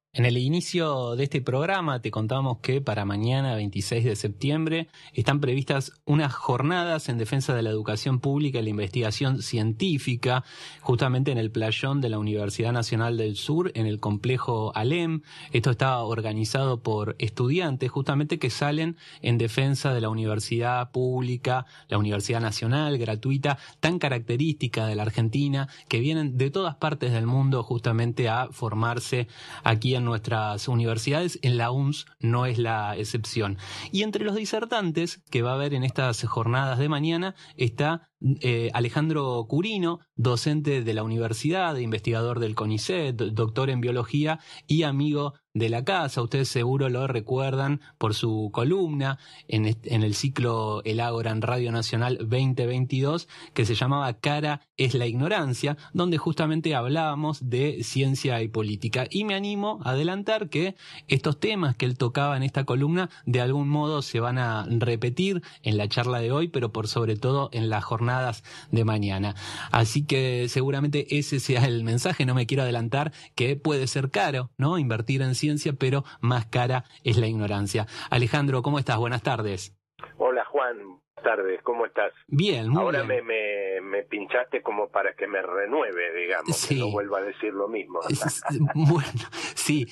En el inicio de este programa te contamos que para mañana, 26 de septiembre, están previstas unas jornadas en defensa de la educación pública y la investigación científica, justamente en el playón de la Universidad Nacional del Sur, en el complejo ALEM. Esto está organizado por estudiantes, justamente que salen en defensa de la universidad pública, la universidad nacional, gratuita, tan característica de la Argentina, que vienen de todas partes del mundo justamente a formarse aquí en nuestras universidades. En la UNS no es la excepción. Y entre los disertantes que va a haber en estas jornadas de mañana está Alejandro Curino, docente de la universidad, investigador del CONICET, doctor en biología y amigo de la casa. Ustedes seguro lo recuerdan por su columna en el ciclo El Ágora en Radio Nacional 2022, que se llamaba Cara es la ignorancia, donde justamente hablábamos de ciencia y política. Y me animo a adelantar que estos temas que él tocaba en esta columna de algún modo se van a repetir en la charla de hoy, pero por sobre todo en las jornadas de mañana. Así que seguramente ese sea el mensaje. No me quiero adelantar, que puede ser caro, ¿no?, invertir en ciencia, pero más cara es la ignorancia. Alejandro, ¿cómo estás? Buenas tardes. Hola, Juan. Buenas tardes. ¿Cómo estás? Bien, muy Ahora bien. me pinchaste como para que me renueve, digamos, Sí. que no vuelva a decir lo mismo. Bueno, sí,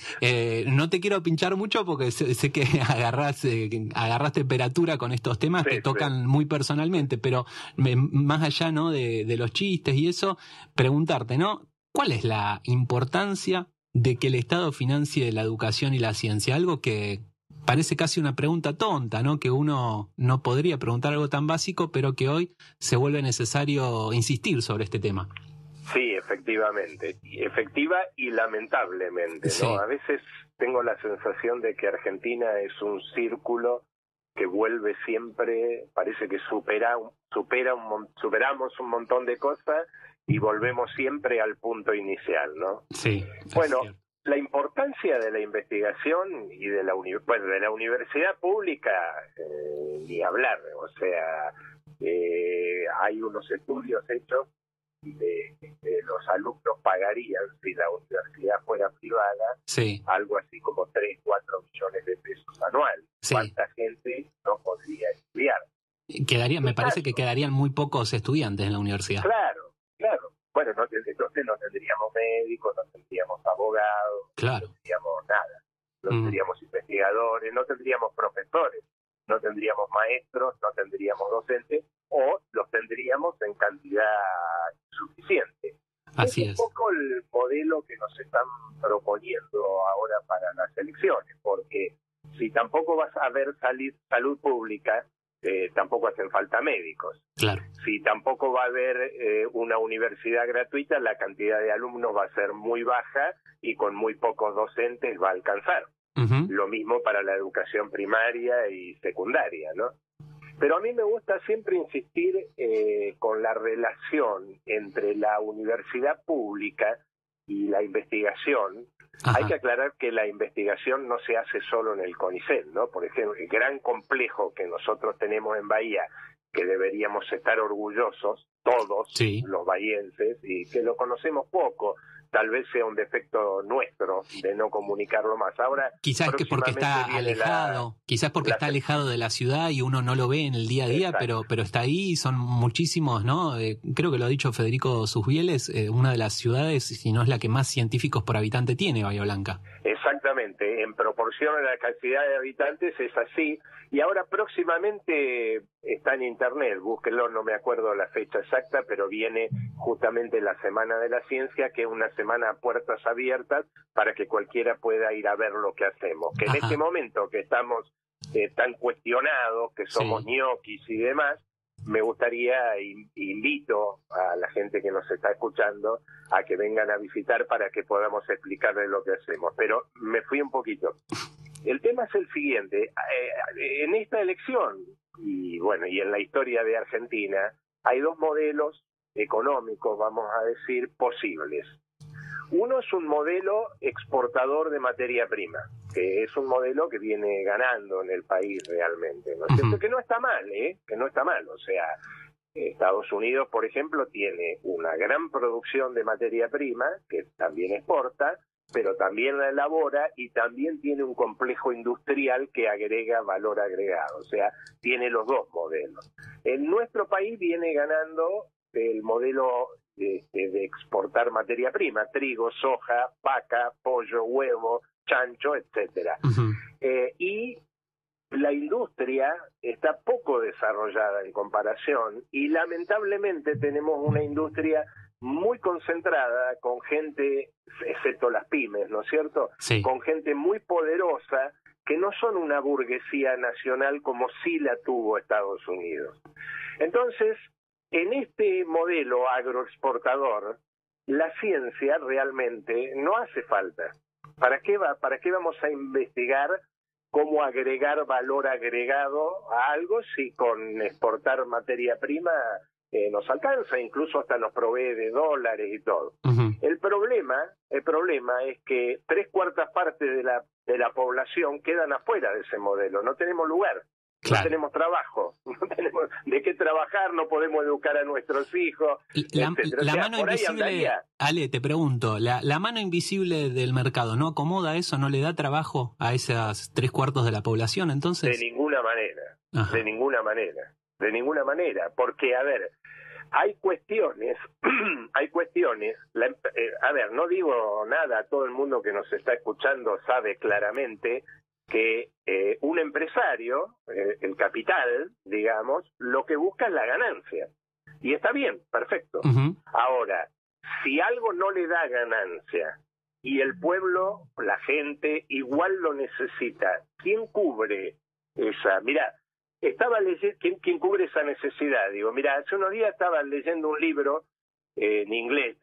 no te quiero pinchar mucho porque sé que agarrás temperatura con estos temas que tocan muy personalmente, pero más allá, ¿no?, de los chistes y eso, preguntarte, ¿no?, ¿cuál es la importancia de que el Estado financie la educación y la ciencia? Algo que parece casi una pregunta tonta, ¿no?, que uno no podría preguntar algo tan básico, pero que hoy se vuelve necesario insistir sobre este tema. Sí, efectivamente. Efectiva y lamentablemente, ¿no? Sí. A veces tengo la sensación de que Argentina es un círculo que vuelve siempre, parece que superamos un montón de cosas y volvemos siempre al punto inicial, ¿no? Sí. Bueno, la importancia de la investigación y de la universidad pública, ni hablar, o sea, hay unos estudios hechos de los alumnos pagarían, si la universidad fuera privada, sí, algo así como 3, 4 millones de pesos anuales. Sí. ¿Cuánta gente no podría estudiar? Me parece que quedarían muy pocos estudiantes en la universidad. Claro. Bueno, entonces no tendríamos médicos, no tendríamos abogados, Claro. no tendríamos nada. No tendríamos investigadores, no tendríamos profesores, no tendríamos maestros, no tendríamos docentes, o los tendríamos en cantidad suficiente. Así es un poco el modelo que nos están proponiendo ahora para las elecciones, porque si tampoco vas a ver salud pública, tampoco hacen falta médicos. Claro. Si tampoco va a haber una universidad gratuita, la cantidad de alumnos va a ser muy baja y con muy pocos docentes va a alcanzar. Lo mismo para la educación primaria y secundaria, ¿no? Pero a mí me gusta siempre insistir con la relación entre la universidad pública y la investigación. Hay que aclarar que la investigación no se hace solo en el CONICET, ¿no? Por ejemplo, el gran complejo que nosotros tenemos en Bahía, que deberíamos estar orgullosos, todos los bahienses, y que lo conocemos poco, tal vez sea un defecto nuestro de no comunicarlo más. Ahora, quizás que porque está alejado, está alejado de la ciudad y uno no lo ve en el día a día, pero está ahí, son muchísimos, ¿no? Creo que lo ha dicho Federico Susbieles, una de las ciudades, si no es la que más científicos por habitante tiene, Bahía Blanca. Exactamente, en proporción a la cantidad de habitantes es así, y ahora próximamente está en internet, búsquenlo, no me acuerdo la fecha exacta, pero viene justamente la Semana de la Ciencia, que es una semana a puertas abiertas para que cualquiera pueda ir a ver lo que hacemos, que en este momento que estamos tan cuestionados, que somos ñoquis y demás, me gustaría, invito a la gente que nos está escuchando a que vengan a visitar para que podamos explicarles lo que hacemos. Pero me fui un poquito. El tema es el siguiente. En esta elección, y bueno, y en la historia de Argentina, hay dos modelos económicos, vamos a decir, posibles. Uno es un modelo exportador de materia prima, que es un modelo que viene ganando en el país realmente, ¿no es cierto? Que no está mal, que no está mal. O sea, Estados Unidos, por ejemplo, tiene una gran producción de materia prima, que también exporta, pero también la elabora y también tiene un complejo industrial que agrega valor agregado, o sea, tiene los dos modelos. En nuestro país viene ganando el modelo de exportar materia prima, trigo, soja, vaca, pollo, huevo, chancho, etcétera. Uh-huh. Y la industria está poco desarrollada en comparación y lamentablemente tenemos una industria muy concentrada con gente, excepto las pymes, ¿no es cierto? Sí. Con gente muy poderosa que no son una burguesía nacional como sí la tuvo Estados Unidos. Entonces, en este modelo agroexportador, la ciencia realmente no hace falta. ¿Para qué vamos a investigar cómo agregar valor agregado a algo si con exportar materia prima nos alcanza, incluso hasta nos provee de dólares y todo? Uh-huh. El problema es que 3/4 partes de la población quedan afuera de ese modelo, no tenemos lugar. Claro. No tenemos trabajo, no tenemos de qué trabajar, no podemos educar a nuestros hijos, etcétera. La O sea, mano por ahí invisible, andaría. Ale, te pregunto, la mano invisible del mercado, ¿no acomoda eso? ¿No le da trabajo a esas 3/4 de la población, entonces? De ninguna manera, Ajá. de ninguna manera, porque, a ver, hay cuestiones, a ver, no digo nada, todo el mundo que nos está escuchando sabe claramente que un empresario, el capital, digamos, lo que busca es la ganancia. Y está bien, perfecto. Uh-huh. Ahora, si algo no le da ganancia y el pueblo, la gente, igual lo necesita, ¿quién cubre esa? Mirá, estaba leyendo, ¿quién cubre esa necesidad? Digo, mira, hace unos días estaba leyendo un libro en inglés,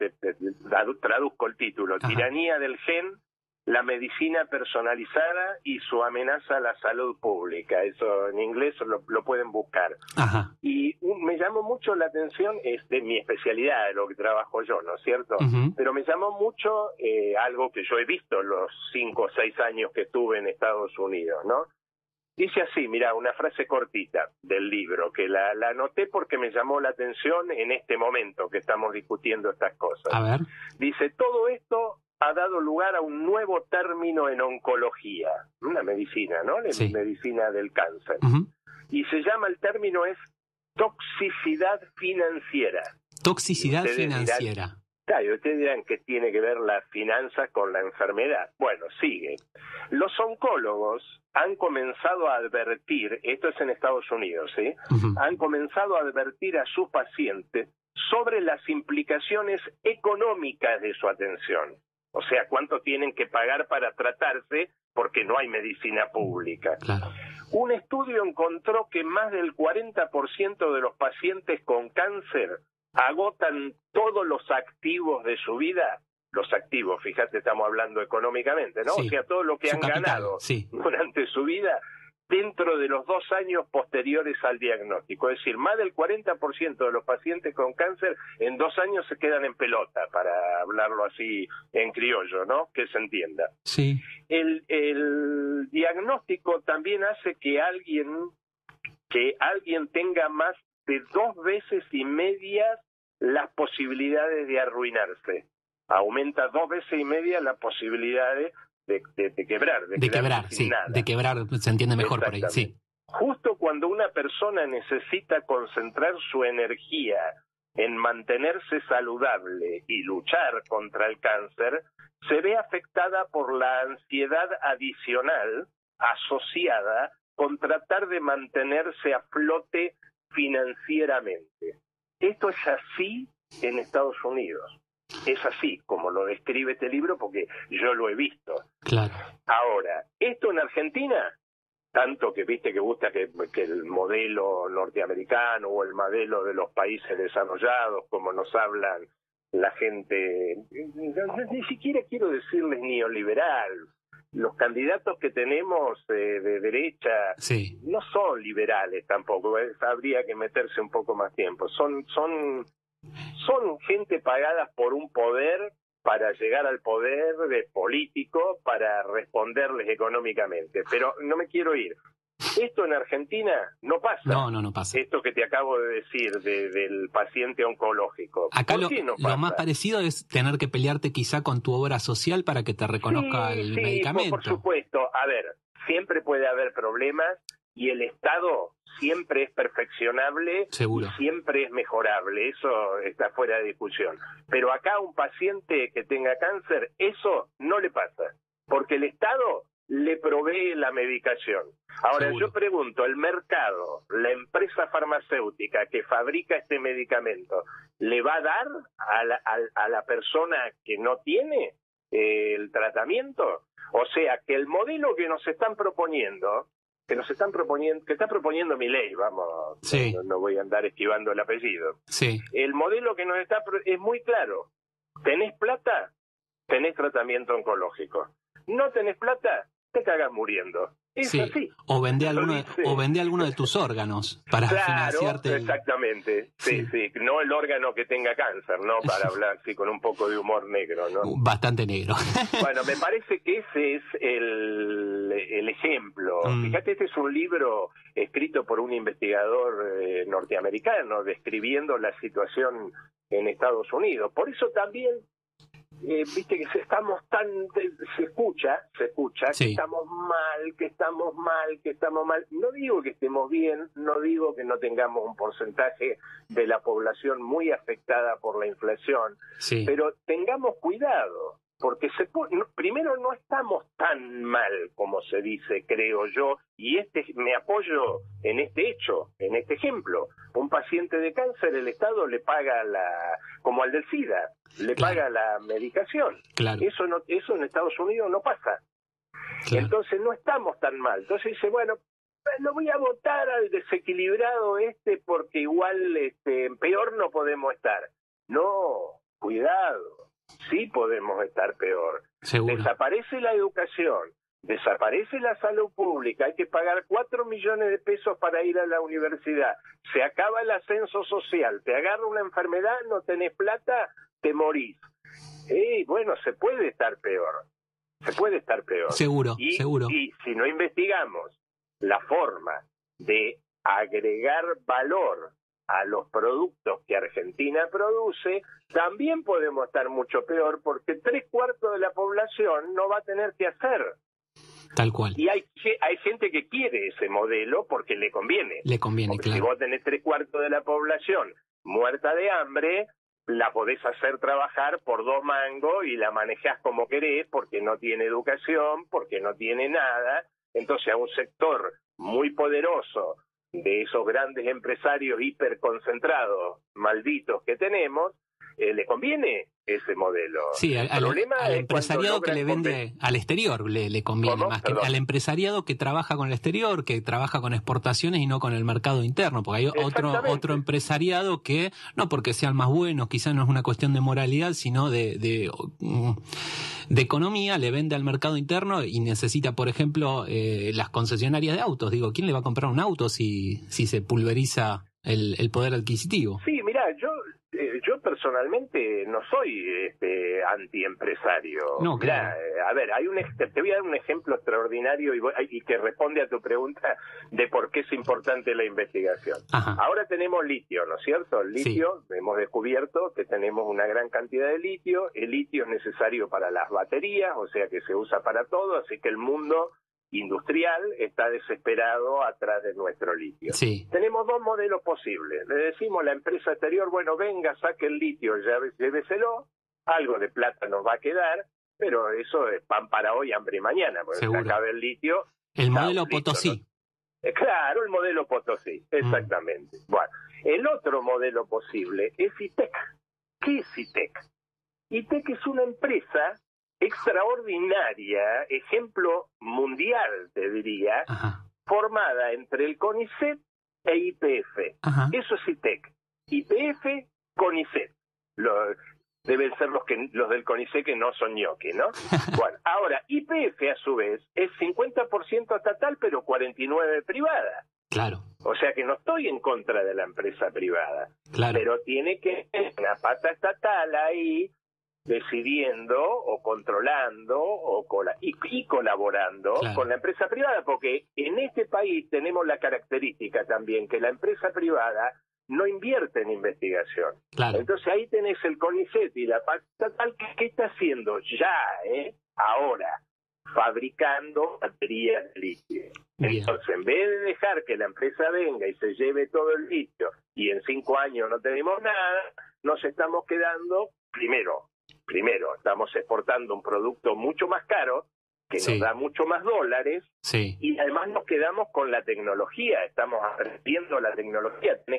traduzco el título, Ajá. Tiranía del Gen, la medicina personalizada y su amenaza a la salud pública. Eso en inglés lo pueden buscar. Ajá. Y me llamó mucho la atención, es de mi especialidad, de lo que trabajo yo, ¿no es cierto? Uh-huh. Pero me llamó mucho algo que yo he visto en los 5 o 6 años que estuve en Estados Unidos, ¿no? Dice así, mira, una frase cortita del libro, que la anoté porque me llamó la atención en este momento que estamos discutiendo estas cosas. A ver. Dice, todo esto ha dado lugar a un nuevo término en oncología, una medicina, ¿no? La Sí. medicina del cáncer. Uh-huh. Y se llama, el término es toxicidad financiera. Toxicidad Ustedes financiera. dirán, claro, ustedes dirán que tiene que ver las finanzas con la enfermedad. Bueno, sigue. Los oncólogos han comenzado a advertir, esto es en Estados Unidos, ¿sí? Uh-huh. Han comenzado a advertir a sus pacientes sobre las implicaciones económicas de su atención. O sea, cuánto tienen que pagar para tratarse porque no hay medicina pública. Claro. Un estudio encontró que más del 40% de los pacientes con cáncer agotan todos los activos de su vida. Los activos, fíjate, estamos hablando económicamente, ¿no? Sí. O sea, todo lo que Su han capital, ganado sí. durante su vida dentro de los 2 años posteriores al diagnóstico. Es decir, más del 40% de los pacientes con cáncer en 2 años se quedan en pelota, para hablarlo así en criollo, ¿no? Que se entienda. Sí. El diagnóstico también hace que alguien tenga más de 2 veces y media las posibilidades de arruinarse. Aumenta 2 veces y media las posibilidades de quebrar, De quebrar, sí. nada. De quebrar, se entiende mejor por ahí, sí. Justo cuando una persona necesita concentrar su energía en mantenerse saludable y luchar contra el cáncer, se ve afectada por la ansiedad adicional asociada con tratar de mantenerse a flote financieramente. Esto es así en Estados Unidos. Es así como lo describe este libro porque yo lo he visto. Claro. Ahora, esto en Argentina, tanto que viste que gusta que el modelo norteamericano o el modelo de los países desarrollados, como nos hablan la gente, ni siquiera quiero decirles neoliberal. Los candidatos que tenemos de derecha Sí. no son liberales tampoco, habría que meterse un poco más tiempo. Son gente pagada por un poder para llegar al poder de político, para responderles económicamente. Pero no me quiero ir. Esto en Argentina no pasa. No pasa. Esto que te acabo de decir del paciente oncológico. Acá ¿Por qué no pasa? lo más parecido es tener que pelearte quizá con tu obra social para que te reconozca el medicamento. Por supuesto. A ver, siempre puede haber problemas y el Estado siempre es perfeccionable. Seguro. Y siempre es mejorable. Eso está fuera de discusión. Pero acá un paciente que tenga cáncer, eso no le pasa. Porque el Estado le provee la medicación. Ahora, Seguro. yo pregunto, ¿el mercado, la empresa farmacéutica que fabrica este medicamento, le va a dar a la persona que no tiene el tratamiento? O sea, que el modelo que nos están proponiendo, que está proponiendo Milei, vamos, Sí. no voy a andar esquivando el apellido. Sí. El modelo que nos está es muy claro. ¿Tenés plata? Tenés tratamiento oncológico. ¿No tenés plata? Te cagas muriendo. Es Sí. así. O vende alguno de tus órganos para financiarte. Exactamente. Sí. No el órgano que tenga cáncer, ¿no? Para hablar así con un poco de humor negro, ¿no? Bastante negro. Bueno, me parece que ese es el ejemplo. Fíjate, este es un libro escrito por un investigador norteamericano describiendo la situación en Estados Unidos. Por eso también viste que se escucha Sí. que estamos mal. No digo que estemos bien, no digo que no tengamos un porcentaje de la población muy afectada por la inflación, Sí. pero tengamos cuidado, porque primero no estamos tan mal como se dice, creo yo, y me apoyo en este hecho, en este ejemplo. Un paciente de cáncer, el Estado le paga como al del SIDA, le paga la medicación. Claro. Eso en Estados Unidos no pasa. Claro. Entonces no estamos tan mal. Entonces dice, bueno, lo voy a votar al desequilibrado porque igual peor no podemos estar. No, cuidado, sí podemos estar peor. Seguro. Desaparece la educación, desaparece la salud pública, hay que pagar 4 millones de pesos para ir a la universidad, se acaba el ascenso social, te agarra una enfermedad, no tenés plata, te morís. Bueno, se puede estar peor. Seguro. Y si no investigamos la forma de agregar valor a los productos que Argentina produce, también podemos estar mucho peor, porque 3/4 de la población no va a tener que hacer. Tal cual. Y hay gente que quiere ese modelo porque le conviene. Porque claro. si vos tenés 3/4 de la población muerta de hambre, la podés hacer trabajar por 2 mangos y la manejás como querés, porque no tiene educación, porque no tiene nada. Entonces a un sector muy poderoso de esos grandes empresarios hiperconcentrados, malditos que tenemos, le conviene ese modelo. Sí, al empresariado que le vende al exterior le conviene. ¿Cómo? Más que al empresariado que trabaja con el exterior, que trabaja con exportaciones y no con el mercado interno, porque hay otro empresariado que, no porque sean más buenos, quizás no es una cuestión de moralidad, sino de economía, le vende al mercado interno y necesita, por ejemplo, las concesionarias de autos. Digo, ¿quién le va a comprar un auto si se pulveriza el poder adquisitivo? Sí, mirá, yo personalmente no soy antiempresario. No, claro. A ver, te voy a dar un ejemplo extraordinario y que responde a tu pregunta de por qué es importante la investigación. Ajá. Ahora tenemos litio, ¿no es cierto? El litio, sí. Hemos descubierto que tenemos una gran cantidad de litio. El litio es necesario para las baterías, o sea que se usa para todo, así que el mundo industrial está desesperado atrás de nuestro litio. Sí. Tenemos 2 modelos posibles. Le decimos a la empresa exterior, bueno, venga, saque el litio, lléveselo, algo de plata nos va a quedar, pero eso es pan para hoy, hambre mañana, porque se acaba el litio. El modelo Potosí. ¿No? Claro, el modelo Potosí, exactamente. Bueno, el otro modelo posible es ITEC. ¿Qué es ITEC? ITEC es una empresa extraordinaria, ejemplo mundial, te diría, Ajá. formada entre el CONICET e YPF. Ajá. Eso es ITEC. YPF, CONICET. Deben ser los del CONICET que no son ñoqui, ¿no? Bueno, ahora, YPF a su vez es 50% estatal, pero 49% privada. Claro. O sea que no estoy en contra de la empresa privada. Claro. Pero tiene que tener una pata estatal ahí decidiendo o controlando y colaborando con la empresa privada, porque en este país tenemos la característica también que la empresa privada no invierte en investigación. Claro. Entonces ahí tenés el CONICET y la PAC estatal, ¿qué está haciendo ya, ahora? Fabricando baterías de litio. Bien. Entonces, en vez de dejar que la empresa venga y se lleve todo el litio y en 5 años no tenemos nada, nos estamos quedando, primero, estamos exportando un producto mucho más caro, que nos da mucho más dólares, y además nos quedamos con la tecnología, estamos aprendiendo la tecnología, tenés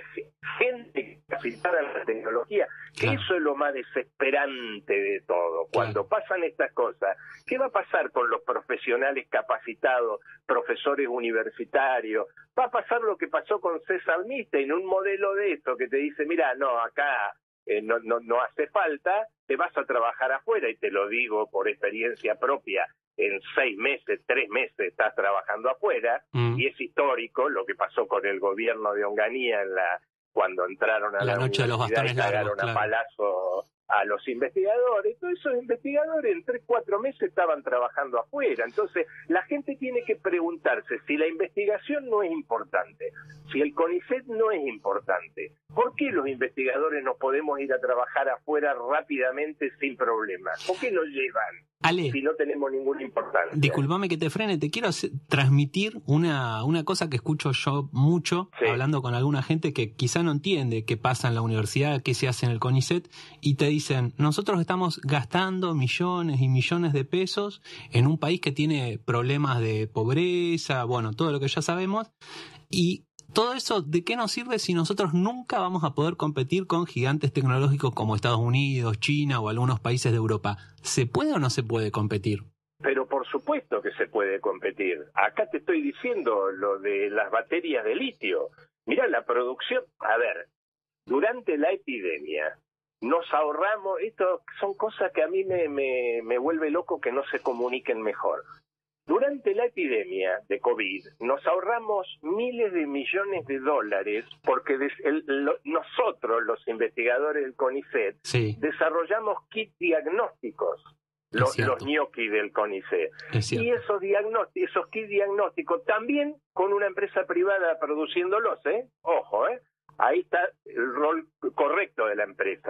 gente capacitada en la tecnología, que eso es lo más desesperante de todo. Cuando pasan estas cosas, ¿qué va a pasar con los profesionales capacitados, profesores universitarios? Va a pasar lo que pasó con César Milstein, un modelo de esto que te dice, mira, no, acá no hace falta, te vas a trabajar afuera, y te lo digo por experiencia propia, en 6 meses, 3 meses estás trabajando afuera, y es histórico lo que pasó con el gobierno de Onganía cuando entraron a la noche de los bastones y cagaron a palazo a los investigadores. Todos esos investigadores en 3, 4 meses estaban trabajando afuera. Entonces, la gente tiene que preguntarse si la investigación no es importante, si el CONICET no es importante, ¿por qué los investigadores no podemos ir a trabajar afuera rápidamente sin problemas? ¿Por qué nos llevan? Ale, si no tenemos ninguna importancia. Disculpame que te frene, te quiero transmitir una cosa que escucho yo mucho, hablando con alguna gente que quizá no entiende qué pasa en la universidad, qué se hace en el CONICET, y te dicen, nosotros estamos gastando millones y millones de pesos en un país que tiene problemas de pobreza, bueno, todo lo que ya sabemos, y todo eso, ¿de qué nos sirve si nosotros nunca vamos a poder competir con gigantes tecnológicos como Estados Unidos, China o algunos países de Europa? ¿Se puede o no se puede competir? Pero por supuesto que se puede competir. Acá te estoy diciendo lo de las baterías de litio. Mirá, la producción... A ver, durante la epidemia nos ahorramos... Esto son cosas que a mí me vuelve loco que no se comuniquen mejor. Durante la epidemia de COVID nos ahorramos miles de millones de dólares porque nosotros, los investigadores del CONICET, desarrollamos kits diagnósticos, los ñoquis del CONICET. Y esos kits diagnósticos también con una empresa privada produciéndolos, ojo, ahí está el rol correcto de la empresa.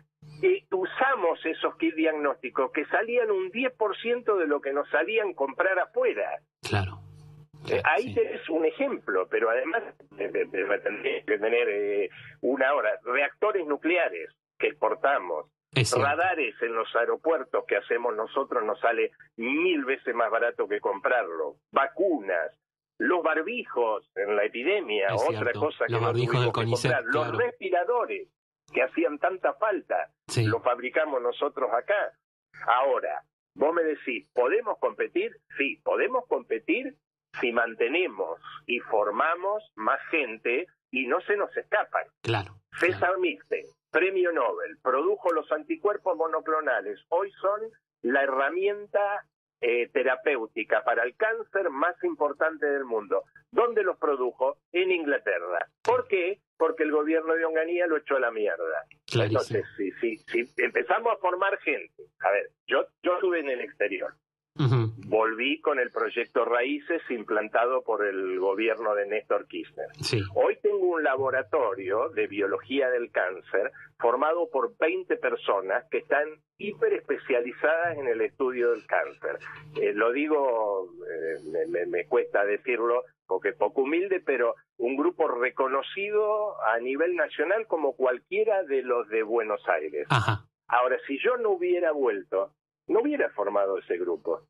Usamos esos kits diagnósticos que salían un 10% de lo que nos salían comprar afuera. Claro. Ahí tenés un ejemplo, pero además tendría que tener una hora. Reactores nucleares que exportamos, radares en los aeropuertos que hacemos nosotros nos sale 1000 veces más barato que comprarlo. Vacunas. Los barbijos en la epidemia, otra cosa que no tuvimos que comprar. Los respiradores que hacían tanta falta, lo fabricamos nosotros acá. Ahora, vos me decís, ¿podemos competir? Sí, podemos competir si mantenemos y formamos más gente y no se nos escapan. César Milstein, premio Nobel, produjo los anticuerpos monoclonales. Hoy son la herramienta terapéutica para el cáncer más importante del mundo. ¿Dónde los produjo? En Inglaterra. ¿Por qué? Porque el gobierno de Onganía lo echó a la mierda. Entonces, si empezamos a formar gente, a ver, yo estuve en el exterior, volví con el proyecto Raíces implantado por el gobierno de Néstor Kirchner. Hoy tengo un laboratorio de biología del cáncer formado por 20 personas que están hiperespecializadas en el estudio del cáncer. Lo digo, me cuesta decirlo porque es poco humilde, pero un grupo reconocido a nivel nacional como cualquiera de los de Buenos Aires. Ahora, si yo no hubiera vuelto, no hubiera formado ese grupo.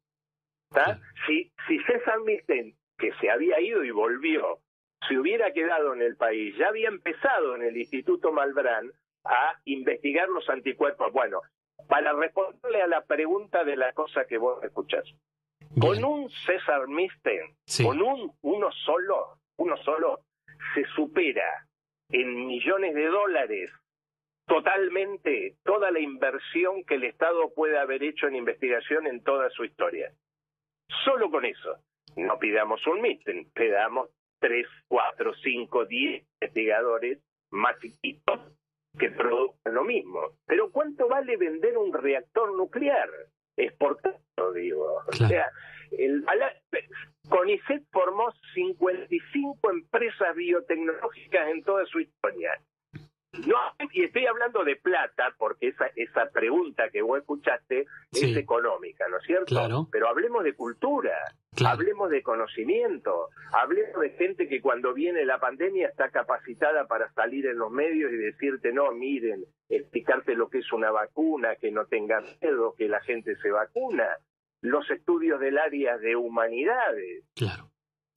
Si César Milstein, que se había ido y volvió, se hubiera quedado en el país, ya había empezado en el Instituto Malbrán a investigar los anticuerpos. Bueno, para responderle a la pregunta de la cosa que vos escuchás, con un César Milstein, con uno solo, se supera en millones de dólares totalmente toda la inversión que el Estado puede haber hecho en investigación en toda su historia. Solo con eso. No pidamos un Milstein, pidamos 3, 4, 5, 10 investigadores más chiquitos que produzcan lo mismo. Pero ¿cuánto vale vender un reactor nuclear? Exportarlo, digo. Claro. O sea, CONICET formó 55 empresas biotecnológicas en toda su historia. No, y estoy hablando de plata, porque esa pregunta que vos escuchaste sí, es económica, ¿no es cierto? Claro. Pero hablemos de cultura, claro, hablemos de conocimiento, hablemos de gente que cuando viene la pandemia está capacitada para salir en los medios y decirte, no, miren, explicarte lo que es una vacuna, que no tengan miedo, que la gente se vacuna. Los estudios del área de humanidades. Claro.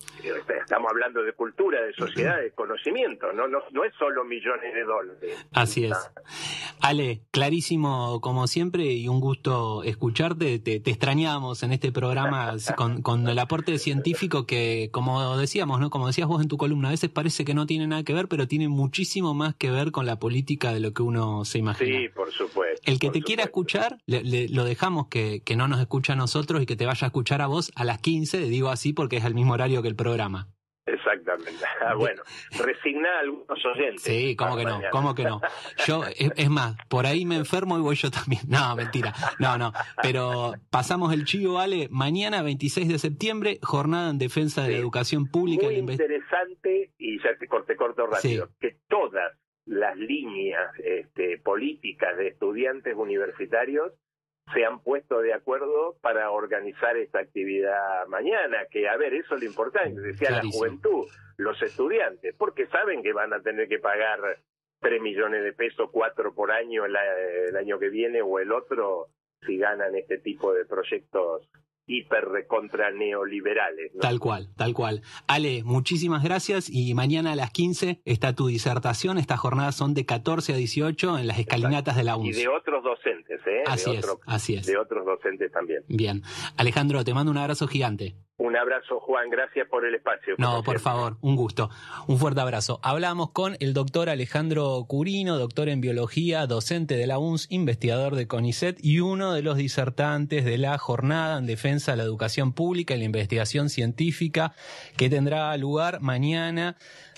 Estamos hablando de cultura, de sociedad, de conocimiento, no es solo millones de dólares. Así es. Ale, clarísimo como siempre y un gusto escucharte. Te extrañamos en este programa con el aporte científico que, como decíamos, ¿no? Como decías vos en tu columna, a veces parece que no tiene nada que ver, pero tiene muchísimo más que ver con la política de lo que uno se imagina. Sí, por supuesto. El que te quiera escuchar, lo dejamos que no nos escucha a nosotros y que te vaya a escuchar a vos a las 15, digo así porque es el mismo horario que el programa. Exactamente. Bueno, resigná a algunos oyentes. Sí, ¿cómo que no? ¿Cómo que no? Yo, es más, por ahí me enfermo y voy yo también. No, mentira. No. Pero pasamos el chivo, Ale. Mañana, 26 de septiembre, jornada en defensa de la educación pública. Muy interesante, y ya te corto rápido, que todas las líneas políticas de estudiantes universitarios se han puesto de acuerdo para organizar esta actividad mañana, que a ver, eso es lo importante, decía la juventud, los estudiantes, porque saben que van a tener que pagar 3 millones de pesos, 4 por año el año que viene o el otro, si ganan este tipo de proyectos hiper recontra neoliberales, ¿no? Tal cual. Ale, muchísimas gracias y mañana a las 15 está tu disertación. Estas jornadas son de 14 a 18 en las escalinatas de la UNS. Y de otros docentes, ¿eh? Así es. De otros docentes también. Bien. Alejandro, te mando un abrazo gigante. Un abrazo, Juan, gracias por el espacio. No, por favor, un gusto. Un fuerte abrazo. Hablamos con el doctor Alejandro Curino, doctor en biología, docente de la UNS, investigador de CONICET y uno de los disertantes de la jornada en defensa de la educación pública y la investigación científica que tendrá lugar mañana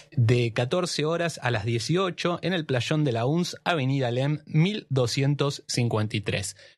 de 14 horas a las 18 en el playón de la UNS, Avenida Lem 1253.